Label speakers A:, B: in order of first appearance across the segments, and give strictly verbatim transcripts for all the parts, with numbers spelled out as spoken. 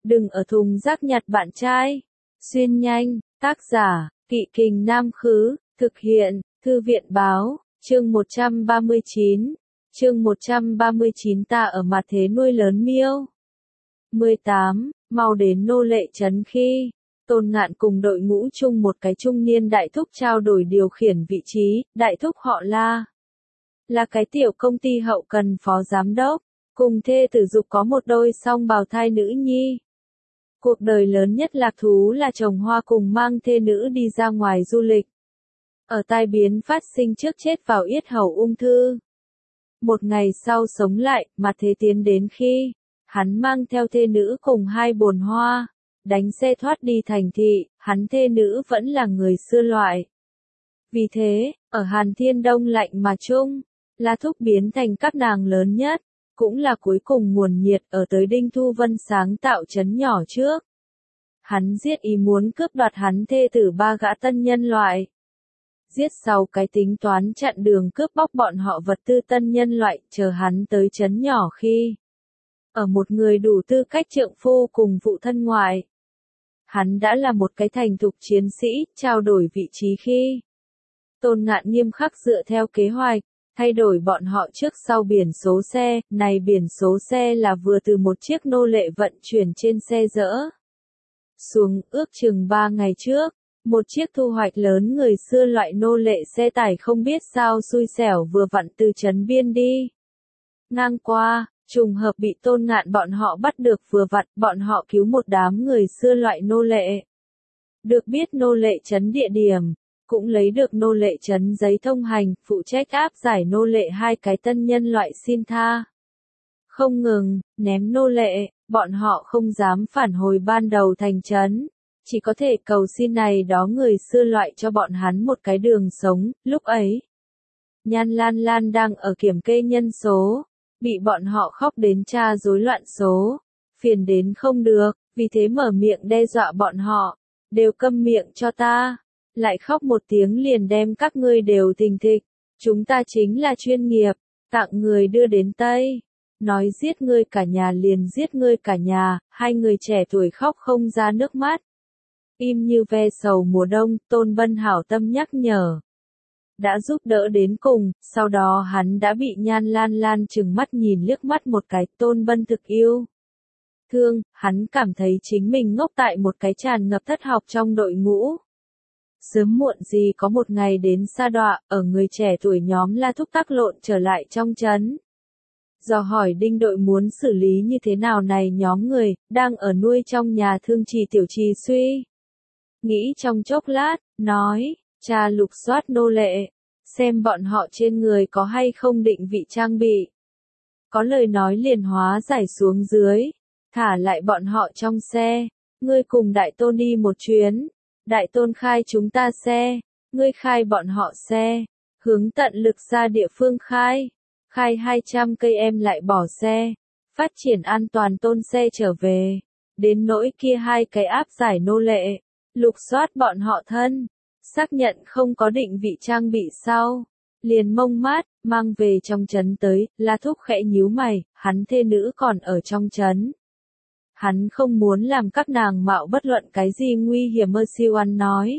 A: Đừng ở thùng rác nhặt bạn trai. Xuyên nhanh, tác giả, Kỵ Kình Nam Khứ, thực hiện, Thư viện Báo, chương một trăm ba mươi chín. Chương một trăm ba mươi chín ta ở mặt thế nuôi lớn miêu. mười tám, mau đến nô lệ trấn khi. Tôn Ngạn cùng đội ngũ chung một cái trung niên đại thúc trao đổi điều khiển vị trí, đại thúc họ La. Là cái tiểu công ty hậu cần phó giám đốc, cùng thê tử Dục có một đôi song bào thai nữ nhi. Cuộc đời lớn nhất lạc thú là trồng hoa cùng mang thê nữ đi ra ngoài du lịch. Ở tai biến phát sinh trước chết vào yết hầu ung thư. Một ngày sau sống lại, mà thế tiến đến khi hắn mang theo thê nữ cùng hai bồn hoa, đánh xe thoát đi thành thị, hắn thê nữ vẫn là người xưa loại. Vì thế, ở Hàn Thiên Đông lạnh mà chung, La Thúc biến thành các nàng lớn nhất, cũng là cuối cùng nguồn nhiệt ở tới Đinh Thu Vân sáng tạo trấn nhỏ trước. Hắn giết ý muốn cướp đoạt hắn thê tử ba gã tân nhân loại. Giết sau cái tính toán chặn đường cướp bóc bọn họ vật tư tân nhân loại, chờ hắn tới trấn nhỏ khi ở một người đủ tư cách trượng phu cùng phụ thân ngoại. Hắn đã là một cái thành thục chiến sĩ, trao đổi vị trí khi Tôn Ngạn nghiêm khắc dựa theo kế hoạch, thay đổi bọn họ trước sau biển số xe, này biển số xe là vừa từ một chiếc nô lệ vận chuyển trên xe dỡ xuống, ước chừng ba ngày trước. Một chiếc thu hoạch lớn người xưa loại nô lệ xe tải không biết sao xui xẻo vừa vặn từ trấn biên đi ngang qua, trùng hợp bị Tôn Ngạn bọn họ bắt được vừa vặn, bọn họ cứu một đám người xưa loại nô lệ. Được biết nô lệ trấn địa điểm, cũng lấy được nô lệ trấn giấy thông hành, phụ trách áp giải nô lệ hai cái tân nhân loại xin tha. Không ngừng, ném nô lệ, bọn họ không dám phản hồi ban đầu thành trấn. Chỉ có thể cầu xin này đó người xưa loại cho bọn hắn một cái đường sống, lúc ấy. Nhan Lan Lan đang ở kiểm kê nhân số, bị bọn họ khóc đến tra rối loạn số, phiền đến không được, vì thế mở miệng đe dọa bọn họ, đều câm miệng cho ta, lại khóc một tiếng liền đem các ngươi đều thình thịch, chúng ta chính là chuyên nghiệp, tặng người đưa đến Tây. Nói giết ngươi cả nhà liền giết ngươi cả nhà, hai người trẻ tuổi khóc không ra nước mắt. Im như ve sầu mùa đông, Tôn Bân hảo tâm nhắc nhở. Đã giúp đỡ đến cùng, sau đó hắn đã bị Nhan Lan Lan trừng mắt nhìn liếc mắt một cái, Tôn Bân thực yêu thương, hắn cảm thấy chính mình ngốc tại một cái tràn ngập thất học trong đội ngũ. Sớm muộn gì có một ngày đến sa đọa, ở người trẻ tuổi nhóm La Thúc tác lộn trở lại trong trấn. Dò hỏi Đinh đội muốn xử lý như thế nào này nhóm người, đang ở nuôi trong nhà thương trì tiểu trì suy. Nghĩ trong chốc lát, nói, cha lục soát nô lệ, xem bọn họ trên người có hay không định vị trang bị. Có lời nói liền hóa giải xuống dưới, thả lại bọn họ trong xe, ngươi cùng đại tôn đi một chuyến, đại tôn khai chúng ta xe, ngươi khai bọn họ xe, hướng tận lực ra địa phương khai, khai hai trăm cây em lại bỏ xe, phát triển an toàn tôn xe trở về, đến nỗi kia hai cái áp giải nô lệ. Lục soát bọn họ thân, xác nhận không có định vị trang bị sau, liền mông mát, mang về trong trấn tới, La Thúc khẽ nhíu mày, hắn thê nữ còn ở trong trấn. Hắn không muốn làm các nàng mạo bất luận cái gì nguy hiểm mơ siêu ăn nói.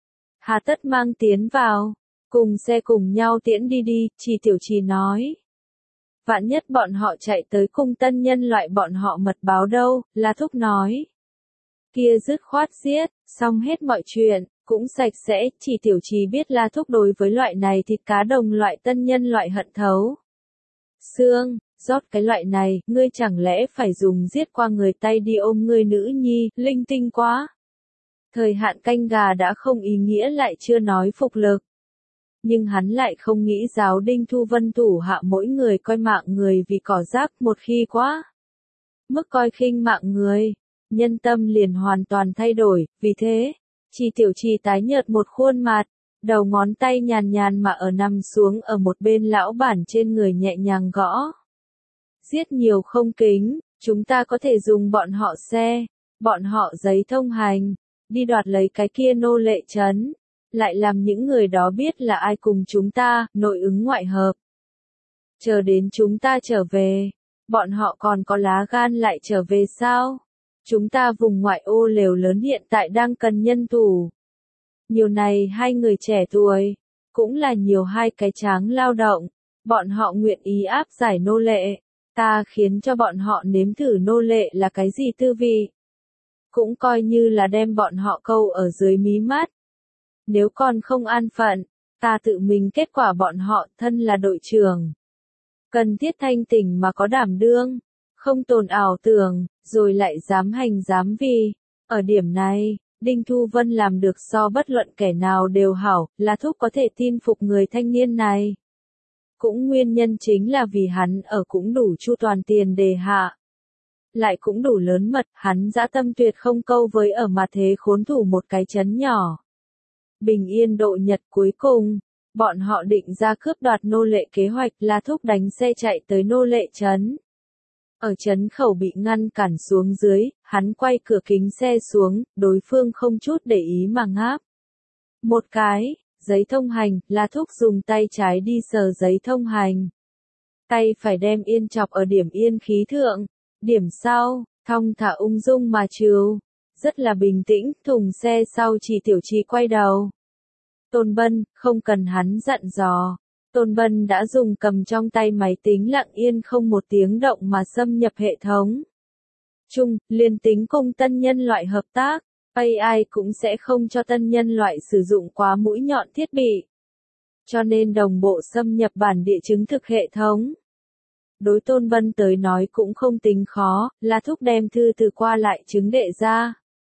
A: Hà tất mang tiến vào, cùng xe cùng nhau tiễn đi đi, Trì tiểu trì nói. Vạn nhất bọn họ chạy tới cung tân nhân loại bọn họ mật báo đâu, La Thúc nói. Kia dứt khoát giết, xong hết mọi chuyện, cũng sạch sẽ, Chỉ tiểu trì biết La Thúc đối với loại này thịt cá đồng loại tân nhân loại hận thấu. Xương, rót cái loại này, ngươi chẳng lẽ phải dùng giết qua người tay đi ôm ngươi nữ nhi, linh tinh quá. Thời hạn canh gà đã không ý nghĩa lại chưa nói phục lực. Nhưng hắn lại không nghĩ giáo Đinh Thu Vân thủ hạ mỗi người coi mạng người vì cỏ rác một khi quá. Mức coi khinh mạng người. Nhân tâm liền hoàn toàn thay đổi, vì thế, Trì tiểu trì tái nhợt một khuôn mặt, đầu ngón tay nhàn nhàn mà ở nằm xuống ở một bên lão bản trên người nhẹ nhàng gõ. Giết nhiều không kính, chúng ta có thể dùng bọn họ xe, bọn họ giấy thông hành, đi đoạt lấy cái kia nô lệ trấn, lại làm những người đó biết là ai cùng chúng ta, nội ứng ngoại hợp. Chờ đến chúng ta trở về, bọn họ còn có lá gan lại trở về sao? Chúng ta vùng ngoại ô lều lớn hiện tại đang cần nhân thủ. Nhiều này hai người trẻ tuổi, cũng là nhiều hai cái tráng lao động, bọn họ nguyện ý áp giải nô lệ, ta khiến cho bọn họ nếm thử nô lệ là cái gì tư vị. Cũng coi như là đem bọn họ câu ở dưới mí mắt. Nếu còn không an phận, ta tự mình kết quả bọn họ thân là đội trưởng. Cần thiết thanh tỉnh mà có đảm đương, không tồn ảo tưởng, rồi lại dám hành dám vi. Ở điểm này, Đinh Thu Vân làm được so bất luận kẻ nào đều hảo, là thúc có thể tin phục người thanh niên này. Cũng nguyên nhân chính là vì hắn ở cũng đủ chu toàn tiền đề hạ. Lại cũng đủ lớn mật, hắn dã tâm tuyệt không câu với ở mà thế khốn thủ một cái chấn nhỏ. Bình yên độ nhật cuối cùng, bọn họ định ra cướp đoạt nô lệ kế hoạch là thúc đánh xe chạy tới nô lệ trấn. Ở trấn khẩu bị ngăn cản xuống dưới, hắn quay cửa kính xe xuống, đối phương không chút để ý mà ngáp. Một cái, giấy thông hành, là thúc dùng tay trái đi sờ giấy thông hành. Tay phải đem yên chọc ở điểm yên khí thượng. Điểm sau, thong thả ung dung mà chiều. Rất là bình tĩnh, thùng xe sau chỉ tiểu trì quay đầu. Tôn Bân, không cần hắn dặn dò. Tôn Bân đã dùng cầm trong tay máy tính lặng yên không một tiếng động mà xâm nhập hệ thống. Chung, liên tính cùng tân nhân loại hợp tác, a i cũng sẽ không cho tân nhân loại sử dụng quá mũi nhọn thiết bị. Cho nên đồng bộ xâm nhập bản địa chứng thực hệ thống. Đối Tôn Bân tới nói cũng không tính khó, là thúc đem thư từ qua lại chứng đệ ra.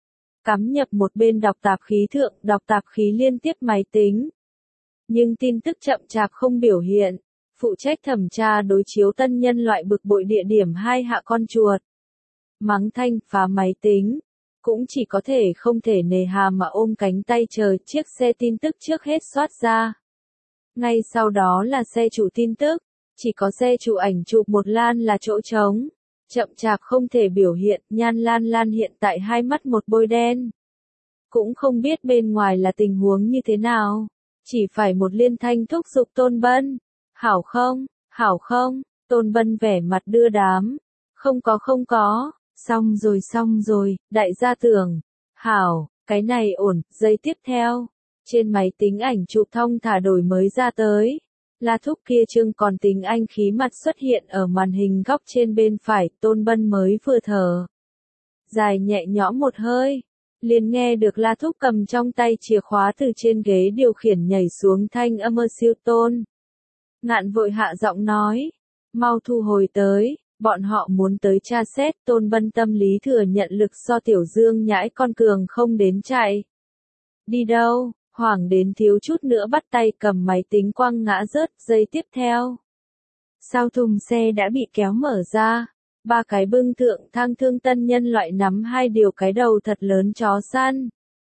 A: Cắm nhập một bên đọc tạp khí thượng, đọc tạp khí liên tiếp máy tính. Nhưng tin tức chậm chạp không biểu hiện, phụ trách thẩm tra đối chiếu tân nhân loại bực bội địa điểm hai hạ con chuột. Mắng thanh phá máy tính, cũng chỉ có thể không thể nề hà mà ôm cánh tay chờ chiếc xe tin tức trước hết soát ra. Ngay sau đó là xe chủ tin tức, chỉ có xe chủ ảnh chụp một lan là chỗ trống. Chậm chạp không thể biểu hiện, Nhan Lan Lan hiện tại hai mắt một bôi đen. Cũng không biết bên ngoài là tình huống như thế nào. Chỉ phải một liên thanh thúc giục Tôn Bân. Hảo không, hảo không, Tôn Bân vẻ mặt đưa đám. Không có không có, xong rồi xong rồi, đại gia tưởng. Hảo, cái này ổn, giây tiếp theo. Trên máy tính ảnh chụp thông thả đổi mới ra tới. La thúc kia trương còn tính anh khí mặt xuất hiện ở màn hình góc trên bên phải, Tôn Bân mới vừa thở. Dài nhẹ nhõm một hơi, liền nghe được La thúc cầm trong tay chìa khóa từ trên ghế điều khiển nhảy xuống thanh âm ơ siêu tôn. Ngạn vội hạ giọng nói, mau thu hồi tới, bọn họ muốn tới tra xét. Tôn Bân tâm lý thừa nhận lực so Tiểu Dương nhãi con cường không đến chạy. Đi đâu? Hoảng đến thiếu chút nữa bắt tay cầm máy tính quăng ngã rớt. Giây tiếp theo, sau thùng xe đã bị kéo mở ra, ba cái bưng thượng thang thương tân nhân loại nắm hai điều cái đầu thật lớn chó săn.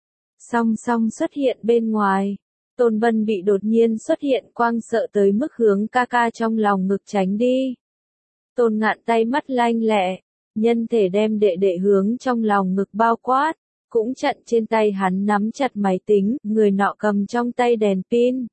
A: Song song xuất hiện bên ngoài, Tôn Bân bị đột nhiên xuất hiện quang sợ tới mức hướng ca ca trong lòng ngực tránh đi. Tôn Ngạn tay mắt lanh lẹ, nhân thể đem đệ đệ hướng trong lòng ngực bao quát. Cũng chặn trên tay hắn nắm chặt máy tính, người nọ cầm trong tay đèn pin.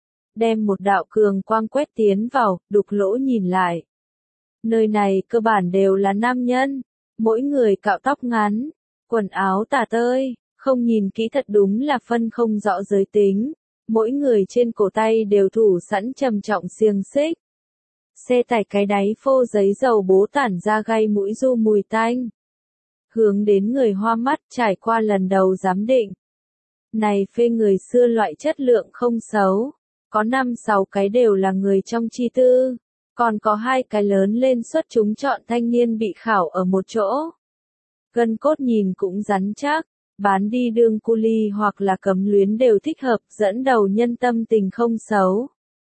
A: Đem một đạo cường quang quét tiến vào, đục lỗ nhìn lại. Nơi này cơ bản đều là nam nhân, mỗi người cạo tóc ngắn, quần áo tả tơi, không nhìn kỹ thật đúng là phân không rõ giới tính. Mỗi người trên cổ tay đều thủ sẵn trầm trọng xiềng xích. Xe tải cái đáy phô giấy dầu bố tản ra gây mũi du mùi tanh. Hướng đến người hoa mắt trải qua lần đầu giám định. Này phê người xưa loại chất lượng không xấu, có năm sáu cái đều là người trong chi tư, còn có hai cái lớn lên xuất chúng chọn thanh niên bị khảo ở một chỗ. Gân cốt nhìn cũng rắn chắc, bán đi đương cu ly hoặc là cấm luyến đều thích hợp, dẫn đầu nhân tâm tình không xấu.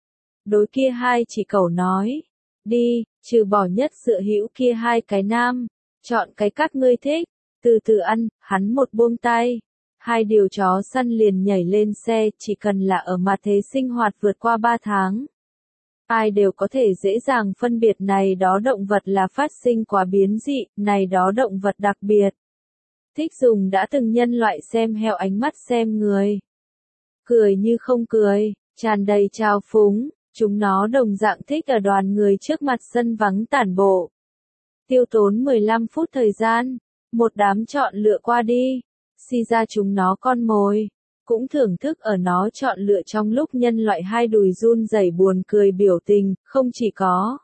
A: Đối kia hai chỉ cẩu nói, đi, trừ bỏ nhất sự hữu kia hai cái nam. Chọn cái các ngươi thích, từ từ ăn, hắn một buông tay. Hai điều chó săn liền nhảy lên xe, chỉ cần là ở mặt thế sinh hoạt vượt qua ba tháng. Ai đều có thể dễ dàng phân biệt này đó động vật là phát sinh quá biến dị, này đó động vật đặc biệt. Thích dùng đã từng nhân loại xem heo ánh mắt xem người. Cười như không cười, tràn đầy trào phúng, chúng nó đồng dạng thích ở đoàn người trước mặt sân vắng tản bộ. Tiêu tốn mười lăm phút thời gian, Một đám chọn lựa qua đi, si ra chúng nó con mồi, cũng thưởng thức ở nó chọn lựa trong lúc nhân loại hai đùi run rẩy buồn cười biểu tình, không chỉ có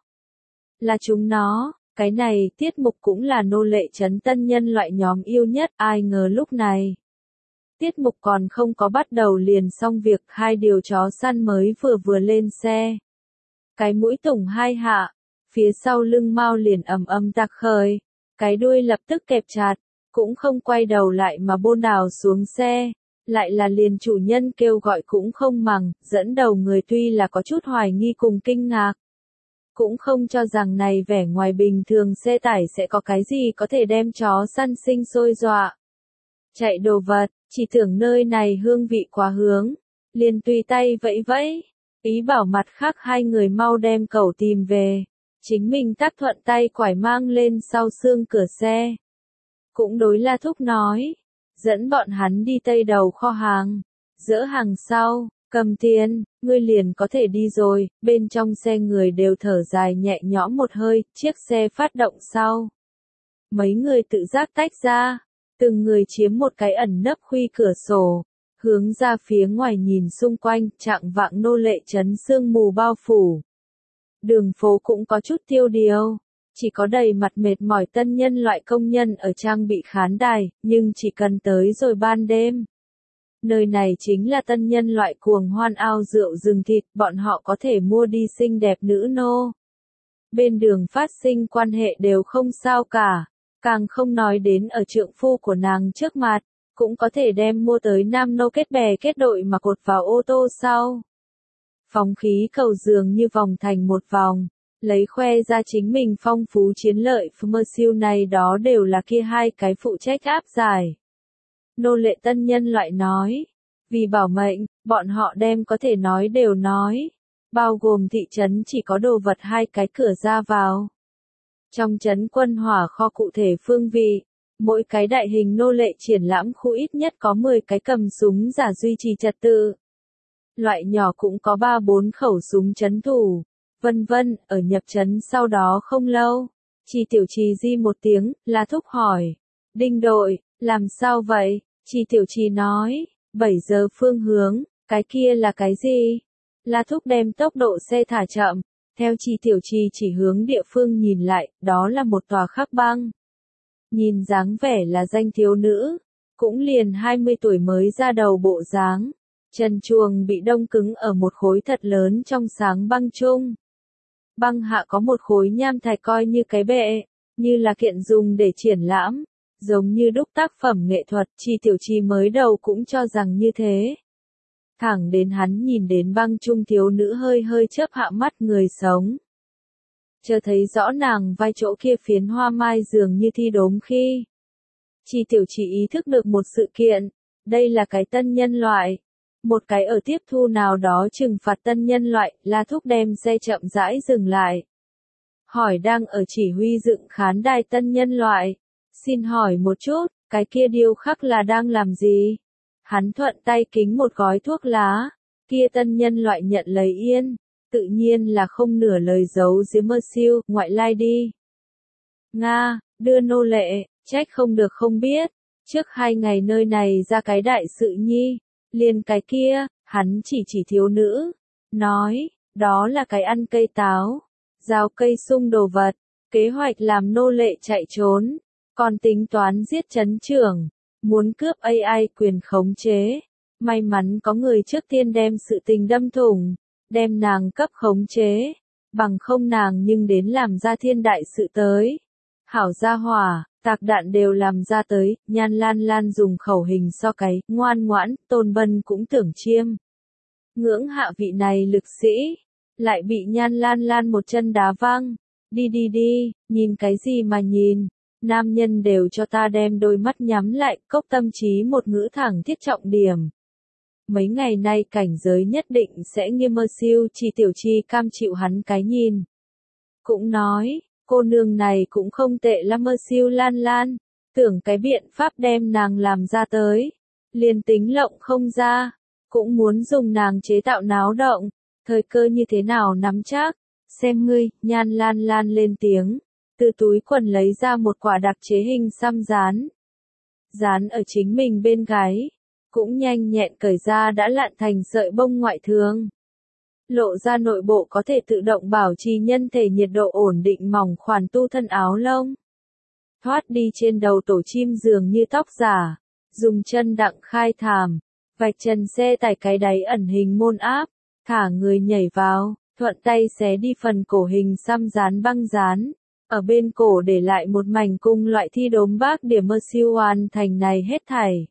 A: là chúng nó, cái này tiết mục cũng là nô lệ trấn tân nhân loại nhóm yêu nhất, ai ngờ lúc này. Tiết mục còn không có bắt đầu liền xong việc, hai điều chó săn mới vừa vừa lên xe. Cái mũi tủng hai hạ, phía sau lưng Mao liền ầm ầm tạc khởi, cái đuôi lập tức kẹp chặt, cũng không quay đầu lại mà bôn đào xuống xe, lại là liền chủ nhân kêu gọi cũng không màng, dẫn đầu người tuy là có chút hoài nghi cùng kinh ngạc. Cũng không cho rằng này vẻ ngoài bình thường xe tải sẽ có cái gì có thể đem chó săn sinh sôi dọa. Chạy đồ vật, chỉ tưởng nơi này hương vị quá hướng, liền tùy tay vẫy vẫy, ý bảo mặt khác hai người mau đem cẩu tìm về, chính mình tác thuận tay quải mang lên sau xương cửa xe. Cũng đối La Thúc nói, dẫn bọn hắn đi tây đầu kho hàng, dỡ hàng sau, cầm tiền, ngươi liền có thể đi rồi, bên trong xe người đều thở dài nhẹ nhõm một hơi, chiếc xe phát động sau. Mấy người tự giác tách ra, từng người chiếm một cái ẩn nấp khuy cửa sổ, hướng ra phía ngoài nhìn xung quanh, trạng vạng nô lệ trấn sương mù bao phủ. Đường phố cũng có chút tiêu điều, chỉ có đầy mặt mệt mỏi tân nhân loại công nhân ở trang bị khán đài, nhưng chỉ cần tới rồi ban đêm. Nơi này chính là tân nhân loại cuồng hoan ao rượu rừng thịt, bọn họ có thể mua đi xinh đẹp nữ nô. Bên đường phát sinh quan hệ đều không sao cả, càng không nói đến ở trượng phu của nàng trước mặt, cũng có thể đem mua tới nam nô kết bè kết đội mà cột vào ô tô sau. Phóng khí cầu dường như vòng thành một vòng, lấy khoe ra chính mình phong phú chiến lợi, mơ siêu này đó đều là kia hai cái phụ trách áp giải. Nô lệ tân nhân loại nói, vì bảo mệnh, bọn họ đem có thể nói đều nói, bao gồm thị trấn chỉ có đồ vật hai cái cửa ra vào. Trong trấn quân hỏa kho cụ thể phương vị, mỗi cái đại hình nô lệ triển lãm khu ít nhất có mười cái cầm súng giả duy trì trật tự. Loại nhỏ cũng có ba bốn khẩu súng trấn thủ, vân vân, ở nhập trấn sau đó không lâu. Chi tiểu trì di một tiếng, La Thúc hỏi, Đinh đội, làm sao vậy? Chi tiểu trì nói, bảy giờ phương hướng, cái kia là cái gì? La Thúc đem tốc độ xe thả chậm, theo Chi tiểu trì chỉ hướng địa phương nhìn lại, đó là một tòa khắc băng. Nhìn dáng vẻ là danh thiếu nữ, cũng liền hai mươi tuổi mới ra đầu bộ dáng. Chân chuồng bị đông cứng ở một khối thật lớn trong sáng băng chung. Băng hạ có một khối nham thạch coi như cái bệ, như là kiện dùng để triển lãm, giống như đúc tác phẩm nghệ thuật, Chi tiểu trì mới đầu cũng cho rằng như thế. Thẳng đến hắn nhìn đến băng chung thiếu nữ hơi hơi chớp hạ mắt người sống. Chờ thấy rõ nàng vai chỗ kia phiến hoa mai dường như thi đốm khi. Chi tiểu trì ý thức được một sự kiện, đây là cái tân nhân loại. Một cái ở tiếp thu nào đó trừng phạt tân nhân loại, La Thúc đem xe chậm rãi dừng lại. Hỏi đang ở chỉ huy dựng khán đài tân nhân loại. Xin hỏi một chút, cái kia điêu khắc là đang làm gì? Hắn thuận tay kính một gói thuốc lá, kia tân nhân loại nhận lấy yên, tự nhiên là không nửa lời giấu giếm mơ siêu, ngoại lai đi. Nga, đưa nô lệ, trách không được không biết, trước hai ngày nơi này ra cái đại sự nhi. Liền cái kia, hắn chỉ chỉ thiếu nữ, nói, đó là cái ăn cây táo, rào cây sung đồ vật, kế hoạch làm nô lệ chạy trốn, còn tính toán giết trấn trưởng, muốn cướp a i quyền khống chế. May mắn có người trước tiên đem sự tình đâm thủng, đem nàng cấp khống chế, bằng không nàng nhưng đến làm ra thiên đại sự tới. Hảo gia hỏa. Tạc đạn đều làm ra tới, Nhan Lan Lan dùng khẩu hình so cái, ngoan ngoãn, Tôn Bân cũng tưởng chiêm. Ngưỡng hạ vị này lực sĩ, lại bị Nhan Lan Lan một chân đá văng. Đi đi đi, nhìn cái gì mà nhìn, nam nhân đều cho ta đem đôi mắt nhắm lại, cốc tâm trí một ngữ thẳng thiết trọng điểm. Mấy ngày nay cảnh giới nhất định sẽ nghiêm mơ siêu, Chi tiểu chi cam chịu hắn cái nhìn. Cũng nói. Cô nương này cũng không tệ lắm mơ siêu Lan Lan, tưởng cái biện pháp đem nàng làm ra tới, liền tính lộng không ra, cũng muốn dùng nàng chế tạo náo động, thời cơ như thế nào nắm chắc, xem ngươi, Nhan Lan Lan lên tiếng, từ túi quần lấy ra một quả đặc chế hình xăm dán. Dán ở chính mình bên gáy, cũng nhanh nhẹn cởi ra đã lạn thành sợi bông ngoại thường. Lộ ra nội bộ có thể tự động bảo trì nhân thể nhiệt độ ổn định mỏng khoản tu thân áo lông. Thoát đi trên đầu tổ chim dường như tóc giả, dùng chân đặng khai thảm, vạch trần xe tải cái đáy ẩn hình môn áp, thả người nhảy vào, thuận tay xé đi phần cổ hình xăm dán băng dán, ở bên cổ để lại một mảnh cung loại thi đốm bác điểm mơ siêu hoàn thành này hết thảy.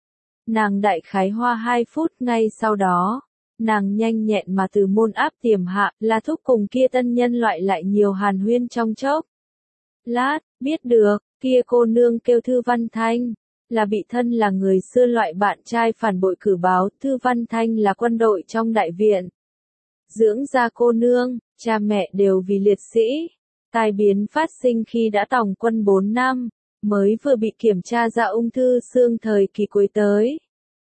A: Nàng đại khái hoa hai phút ngay sau đó, nàng nhanh nhẹn mà từ môn áp tiềm hạ, là thúc cùng kia tân nhân loại lại nhiều hàn huyên trong chốc. Lát, biết được, kia cô nương kêu Thư Văn Thanh, là bị thân là người xưa loại bạn trai phản bội cử báo, Thư Văn Thanh là quân đội trong đại viện. Dưỡng ra cô nương, cha mẹ đều vì liệt sĩ. Tai biến phát sinh khi đã tòng quân bốn năm, mới vừa bị kiểm tra ra ung thư xương thời kỳ cuối tới.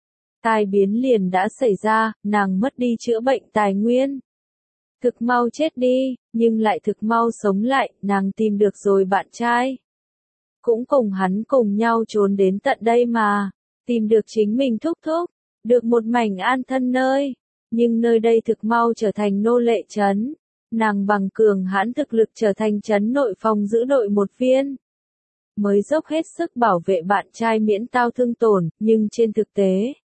A: Tai biến liền đã xảy ra, nàng mất đi chữa bệnh tài nguyên. Thực mau chết đi, nhưng lại thực mau sống lại, nàng tìm được rồi bạn trai. Cũng cùng hắn cùng nhau trốn đến tận đây mà, tìm được chính mình thúc thúc, được một mảnh an thân nơi, nhưng nơi đây thực mau trở thành nô lệ trấn. Nàng bằng cường hãn thực lực trở thành trấn nội phòng giữ đội một viên. Mới dốc hết sức bảo vệ bạn trai miễn tao thương tổn, nhưng trên thực tế,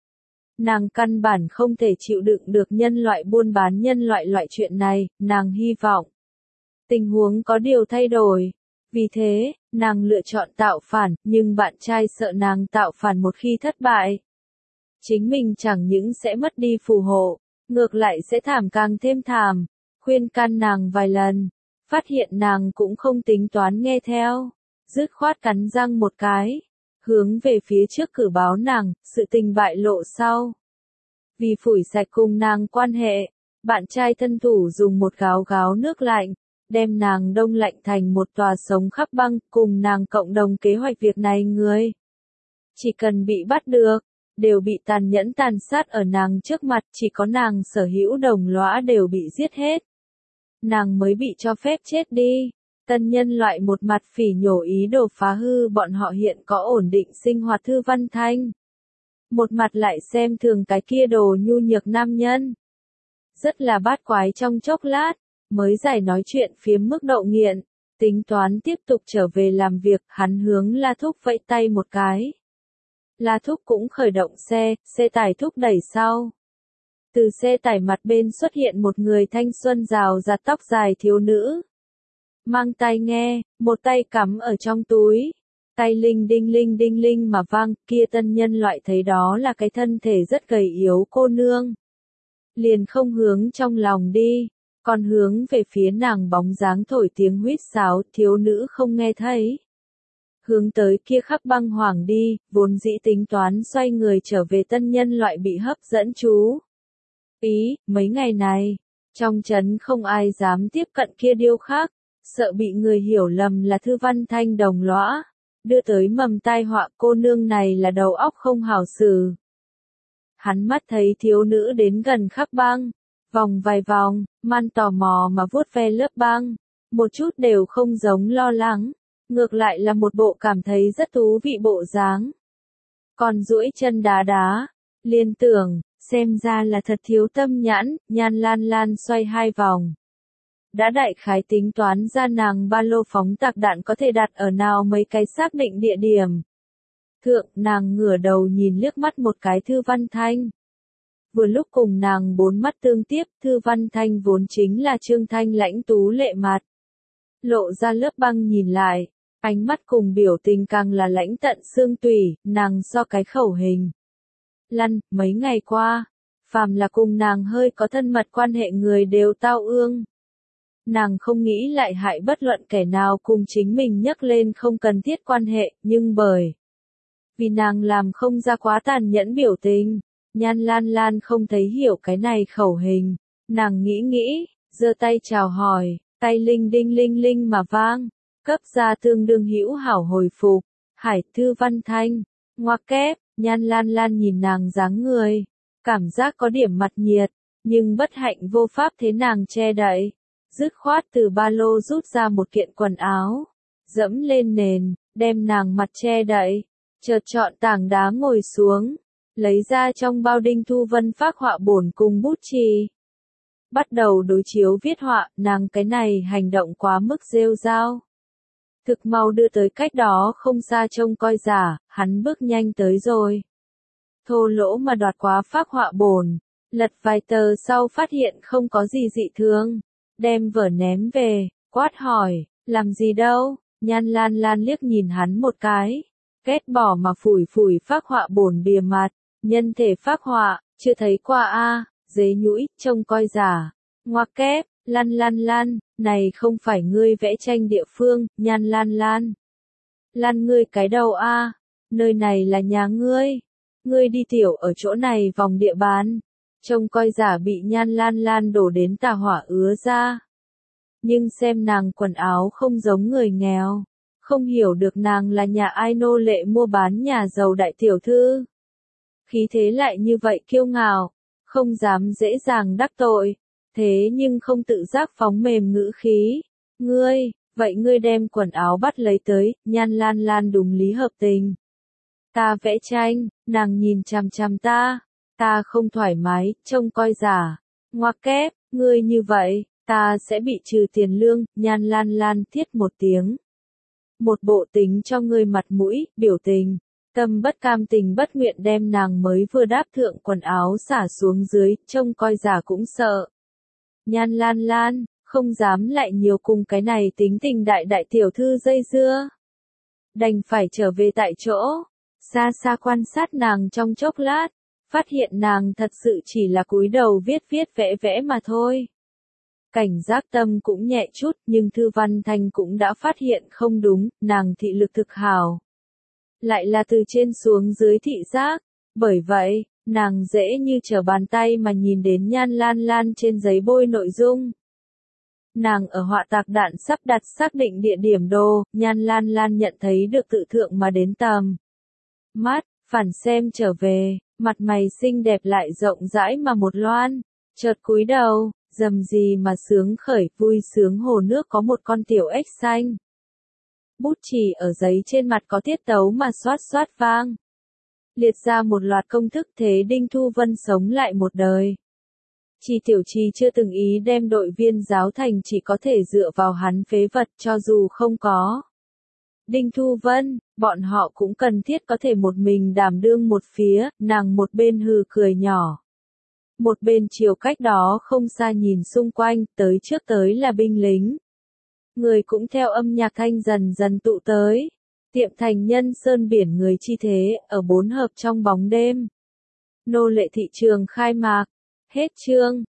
A: nàng căn bản không thể chịu đựng được nhân loại buôn bán nhân loại loại chuyện này, nàng hy vọng tình huống có điều thay đổi. Vì thế, nàng lựa chọn tạo phản, nhưng bạn trai sợ nàng tạo phản một khi thất bại. Chính mình chẳng những sẽ mất đi phù hộ, ngược lại sẽ thảm càng thêm thảm. Khuyên can nàng vài lần, phát hiện nàng cũng không tính toán nghe theo, dứt khoát cắn răng một cái, hướng về phía trước cử báo nàng, sự tình bại lộ sau. Vì phủi sạch cùng nàng quan hệ, bạn trai thân thủ dùng một gáo gáo nước lạnh, đem nàng đông lạnh thành một tòa sống khắp băng, cùng nàng cộng đồng kế hoạch việc này người. Chỉ cần bị bắt được, đều bị tàn nhẫn tàn sát ở nàng trước mặt, chỉ có nàng sở hữu đồng lõa đều bị giết hết. Nàng mới bị cho phép chết đi. Tân nhân loại một mặt phỉ nhổ ý đồ phá hư bọn họ hiện có ổn định sinh hoạt Thư Văn Thanh. Một mặt lại xem thường cái kia đồ nhu nhược nam nhân. Rất là bát quái trong chốc lát, mới giải nói chuyện phiếm mức độ nghiện, tính toán tiếp tục trở về làm việc, hắn hướng La Thúc vẫy tay một cái. La Thúc cũng khởi động xe, xe tải thúc đẩy sau. Từ xe tải mặt bên xuất hiện một người thanh xuân rào rạt tóc dài thiếu nữ. Mang tai nghe, một tay cắm ở trong túi. Tay linh đinh linh đinh linh mà vang, kia tân nhân loại thấy đó là cái thân thể rất gầy yếu cô nương. Liền không hướng trong lòng đi, còn hướng về phía nàng bóng dáng thổi tiếng huýt sáo, thiếu nữ không nghe thấy. Hướng tới kia khắc băng hoàng đi, vốn dĩ tính toán xoay người trở về tân nhân loại bị hấp dẫn chú. Ý, mấy ngày này, trong trấn không ai dám tiếp cận kia điêu khắc, sợ bị người hiểu lầm là Thư Văn Thanh đồng lõa, đưa tới mầm tai họa cô nương này là đầu óc không hảo xử. Hắn mắt thấy thiếu nữ đến gần khắc băng, vòng vài vòng, man tò mò mà vuốt ve lớp băng, một chút đều không giống lo lắng, ngược lại là một bộ cảm thấy rất thú vị bộ dáng. Còn duỗi chân đá đá, liên tưởng, xem ra là thật thiếu tâm nhãn, Nhan Lan Lan xoay hai vòng. Đã đại khái tính toán ra nàng ba lô phóng tạc đạn có thể đặt ở nào mấy cái xác định địa điểm. Thượng, nàng ngửa đầu nhìn liếc mắt một cái Thư Văn Thanh. Vừa lúc cùng nàng bốn mắt tương tiếp, Thư Văn Thanh vốn chính là trương thanh lãnh tú lệ mặt. Lộ ra lớp băng nhìn lại, ánh mắt cùng biểu tình càng là lãnh tận xương tủy, nàng so cái khẩu hình. Lăn, mấy ngày qua, phàm là cùng nàng hơi có thân mật quan hệ người đều tao ương. Nàng không nghĩ lại hại bất luận kẻ nào cùng chính mình nhắc lên không cần thiết quan hệ, nhưng bởi vì nàng làm không ra quá tàn nhẫn biểu tình, Nhan Lan Lan không thấy hiểu cái này khẩu hình, nàng nghĩ nghĩ, giơ tay chào hỏi, tay linh đinh linh linh mà vang, cấp ra tương đương hữu hảo hồi phục, Hải Thư Văn Thanh, ngoặc kép, Nhan Lan Lan nhìn nàng dáng người, cảm giác có điểm mặt nhiệt, nhưng bất hạnh vô pháp thế nàng che đậy. Dứt khoát từ ba lô rút ra một kiện quần áo, dẫm lên nền, đem nàng mặt che đậy, chợt chọn tảng đá ngồi xuống, lấy ra trong bao Đinh Thu Vân phác họa bổn cùng bút chì. Bắt đầu đối chiếu viết họa, nàng cái này hành động quá mức rêu rao. Thực mau đưa tới cách đó không xa trông coi giả, hắn bước nhanh tới rồi. Thô lỗ mà đoạt quá phác họa bổn, lật vài tờ sau phát hiện không có gì dị thường, đem vở ném về, quát hỏi, làm gì đâu, Nhan Lan Lan liếc nhìn hắn một cái, ghét bỏ mà phủi phủi phác họa bổn bìa mặt, nhân thể phác họa, chưa thấy qua a, dế nhũi, trông coi giả, ngoặc kép, Lan Lan Lan, này không phải ngươi vẽ tranh địa phương, Nhan Lan Lan. Lan ngươi cái đầu a, nơi này là nhà ngươi, ngươi đi tiểu ở chỗ này vòng địa bàn. Trông coi giả bị Nhan Lan Lan đổ đến tà hỏa ứa ra. Nhưng xem nàng quần áo không giống người nghèo, không hiểu được nàng là nhà ai nô lệ mua bán nhà giàu đại tiểu thư. Khí thế lại như vậy kiêu ngạo, không dám dễ dàng đắc tội, thế nhưng không tự giác phóng mềm ngữ khí. Ngươi, vậy ngươi đem quần áo bắt lấy tới, Nhan Lan Lan đúng lý hợp tình. Ta vẽ tranh, nàng nhìn chằm chằm ta. Ta không thoải mái, trông coi giả. Ngoặc kép, ngươi như vậy, ta sẽ bị trừ tiền lương, Nhan Lan Lan thiết một tiếng. Một bộ tính cho ngươi mặt mũi, biểu tình. Tâm bất cam tình bất nguyện đem nàng mới vừa đáp thượng quần áo xả xuống dưới, trông coi giả cũng sợ. Nhan Lan Lan, không dám lại nhiều cùng cái này tính tình đại đại tiểu thư dây dưa. Đành phải trở về tại chỗ, xa xa quan sát nàng trong chốc lát. Phát hiện nàng thật sự chỉ là cúi đầu viết viết vẽ vẽ mà thôi. Cảnh giác tâm cũng nhẹ chút, nhưng Thư Văn Thanh cũng đã phát hiện không đúng, nàng thị lực thực hảo. Lại là từ trên xuống dưới thị giác, bởi vậy, nàng dễ như trở bàn tay mà nhìn đến Nhan Lan Lan trên giấy bôi nội dung. Nàng ở họa tạc đạn sắp đặt xác định địa điểm đồ, Nhan Lan Lan nhận thấy được tự thượng mà đến tầm mắt, phản xem trở về. Mặt mày xinh đẹp lại rộng rãi mà một loan, chợt cúi đầu, dầm gì mà sướng khởi, vui sướng hồ nước có một con tiểu ếch xanh. Bút chì ở giấy trên mặt có tiết tấu mà xoát xoát vang. Liệt ra một loạt công thức thế Đinh Thu Vân sống lại một đời. Chi tiểu trì chưa từng ý đem đội viên giáo thành chỉ có thể dựa vào hắn phế vật cho dù không có. Đinh Thu Vân, bọn họ cũng cần thiết có thể một mình đảm đương một phía, nàng một bên hừ cười nhỏ. Một bên chiều cách đó không xa nhìn xung quanh, tới trước tới là binh lính. Người cũng theo âm nhạc thanh dần dần tụ tới. Tiệm thành nhân sơn biển người chi thế, ở bốn hợp trong bóng đêm. Nô lệ thị trường khai mạc. Hết chương.